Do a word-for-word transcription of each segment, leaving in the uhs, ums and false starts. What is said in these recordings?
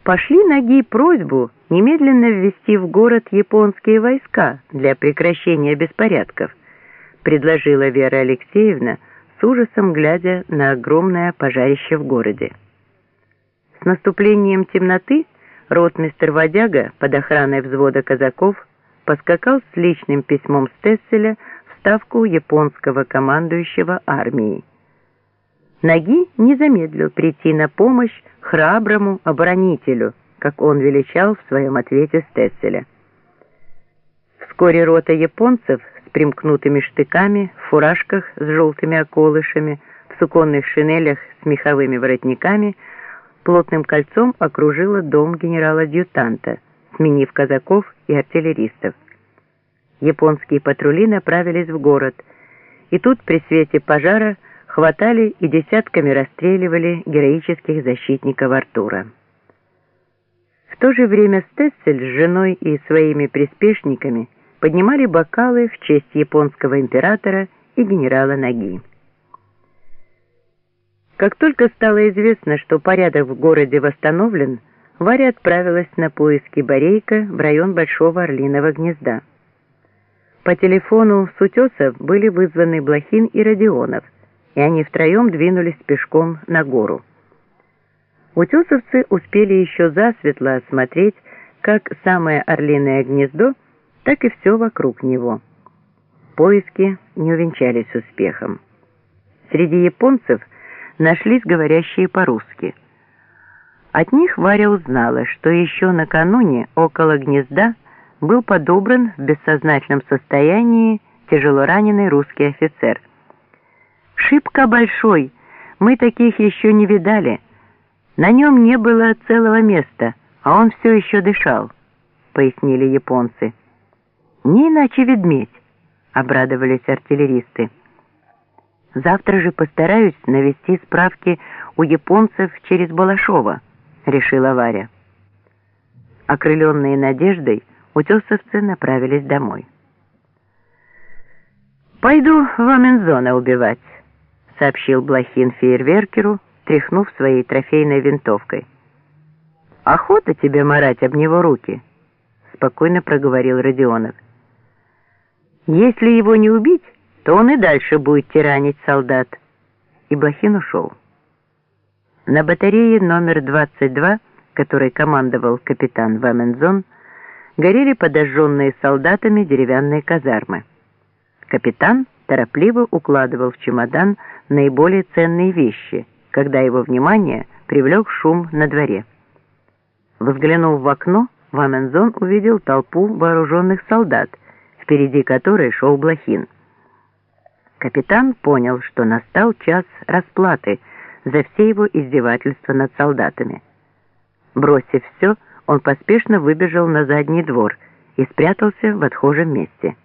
Пошли ноги просьбу немедленно ввести в город японские войска для прекращения беспорядков, предложила Вера Алексеевна, с ужасом глядя на огромное пожарище в городе. С наступлением темноты ротмистр Водяга под охраной взвода казаков поскакал с личным письмом Стесселя в ставку японского командующего армией. Ноги не замедлил прийти на помощь храброму оборонителю, как он величал в своем ответе Стесселя. Вскоре рота японцев с примкнутыми штыками, в фуражках с желтыми околышами, в суконных шинелях с меховыми воротниками плотным кольцом окружила дом генерала-адъютанта, сменив казаков и артиллеристов. Японские патрули направились в город, и тут при свете пожара хватали и десятками расстреливали героических защитников Артура. В то же время Стессель с женой и своими приспешниками поднимали бокалы в честь японского императора и генерала Ноги. Как только стало известно, что порядок в городе восстановлен, Варя отправилась на поиски Борейка в район Большого Орлиного гнезда. По телефону с утесов были вызваны Блохин и Родионов, и они втроем двинулись пешком на гору. Утесовцы успели еще засветло осмотреть как самое Орлиное гнездо, так и все вокруг него. Поиски не увенчались успехом. Среди японцев нашлись говорящие по-русски. От них Варя узнала, что еще накануне около гнезда был подобран в бессознательном состоянии тяжело раненый русский офицер. «Шибко большой, мы таких еще не видали. На нем не было целого места, а он все еще дышал», — пояснили японцы. «Не иначе ведмедь», — обрадовались артиллеристы. «Завтра же постараюсь навести справки у японцев через Балашова», — решила Варя. Окрыленные надеждой, утесовцы направились домой. «Пойду в Амензона убивать», — сообщил Блохин фейерверкеру, тряхнув своей трофейной винтовкой. «Охота тебе марать об него руки», — спокойно проговорил Родионов. «Если его не убить, то он и дальше будет тиранить солдат». И Блохин ушел. На батарее номер двадцать два, которой командовал капитан Вамензон, горели подожженные солдатами деревянные казармы. Капитан торопливо укладывал в чемодан наиболее ценные вещи, когда его внимание привлек шум на дворе. Взглянув в окно, Вамензон увидел толпу вооруженных солдат, впереди которой шел Блохин. Капитан понял, что настал час расплаты за все его издевательства над солдатами. Бросив все, он поспешно выбежал на задний двор и спрятался в отхожем месте.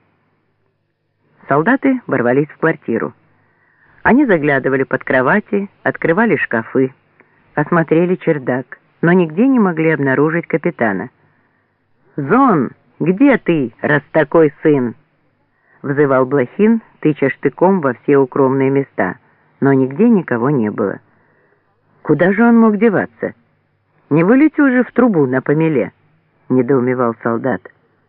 Солдаты ворвались в квартиру. Они заглядывали под кровати, открывали шкафы, осмотрели чердак, но нигде не могли обнаружить капитана. «Зон, где ты, раз такой сын?» — взывал Блохин, тыча штыком во все укромные места, но нигде никого не было. «Куда же он мог деваться? Не вылетел же в трубу на помеле?» — недоумевал солдат.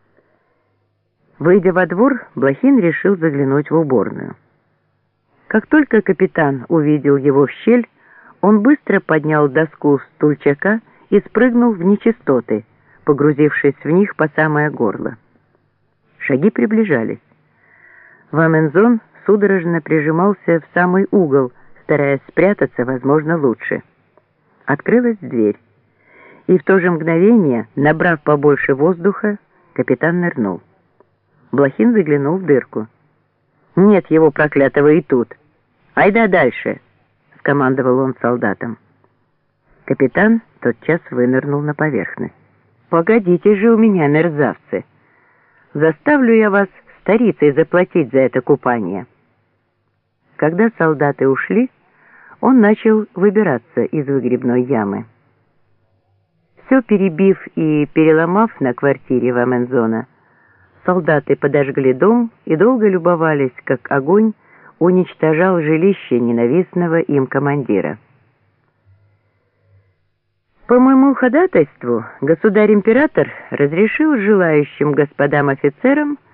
Выйдя во двор, Блохин решил заглянуть в уборную. Как только капитан увидел его в щель, он быстро поднял доску стульчака и спрыгнул в нечистоты, погрузившись в них по самое горло. Шаги приближались. Вамензон судорожно прижимался в самый угол, стараясь спрятаться, возможно, лучше. Открылась дверь, и в то же мгновение, набрав побольше воздуха, капитан нырнул. Блохин заглянул в дырку. «Нет его проклятого и тут! Айда дальше!» — скомандовал он солдатам. Капитан тотчас вынырнул на поверхность. «Погодите же у меня, мерзавцы! Заставлю я вас старицей заплатить за это купание!» Когда солдаты ушли, он начал выбираться из выгребной ямы. Все перебив и переломав на квартире Вамензона, солдаты подожгли дом и долго любовались, как огонь уничтожал жилище ненавистного им командира. По моему ходатайству государь-император разрешил желающим господам офицерам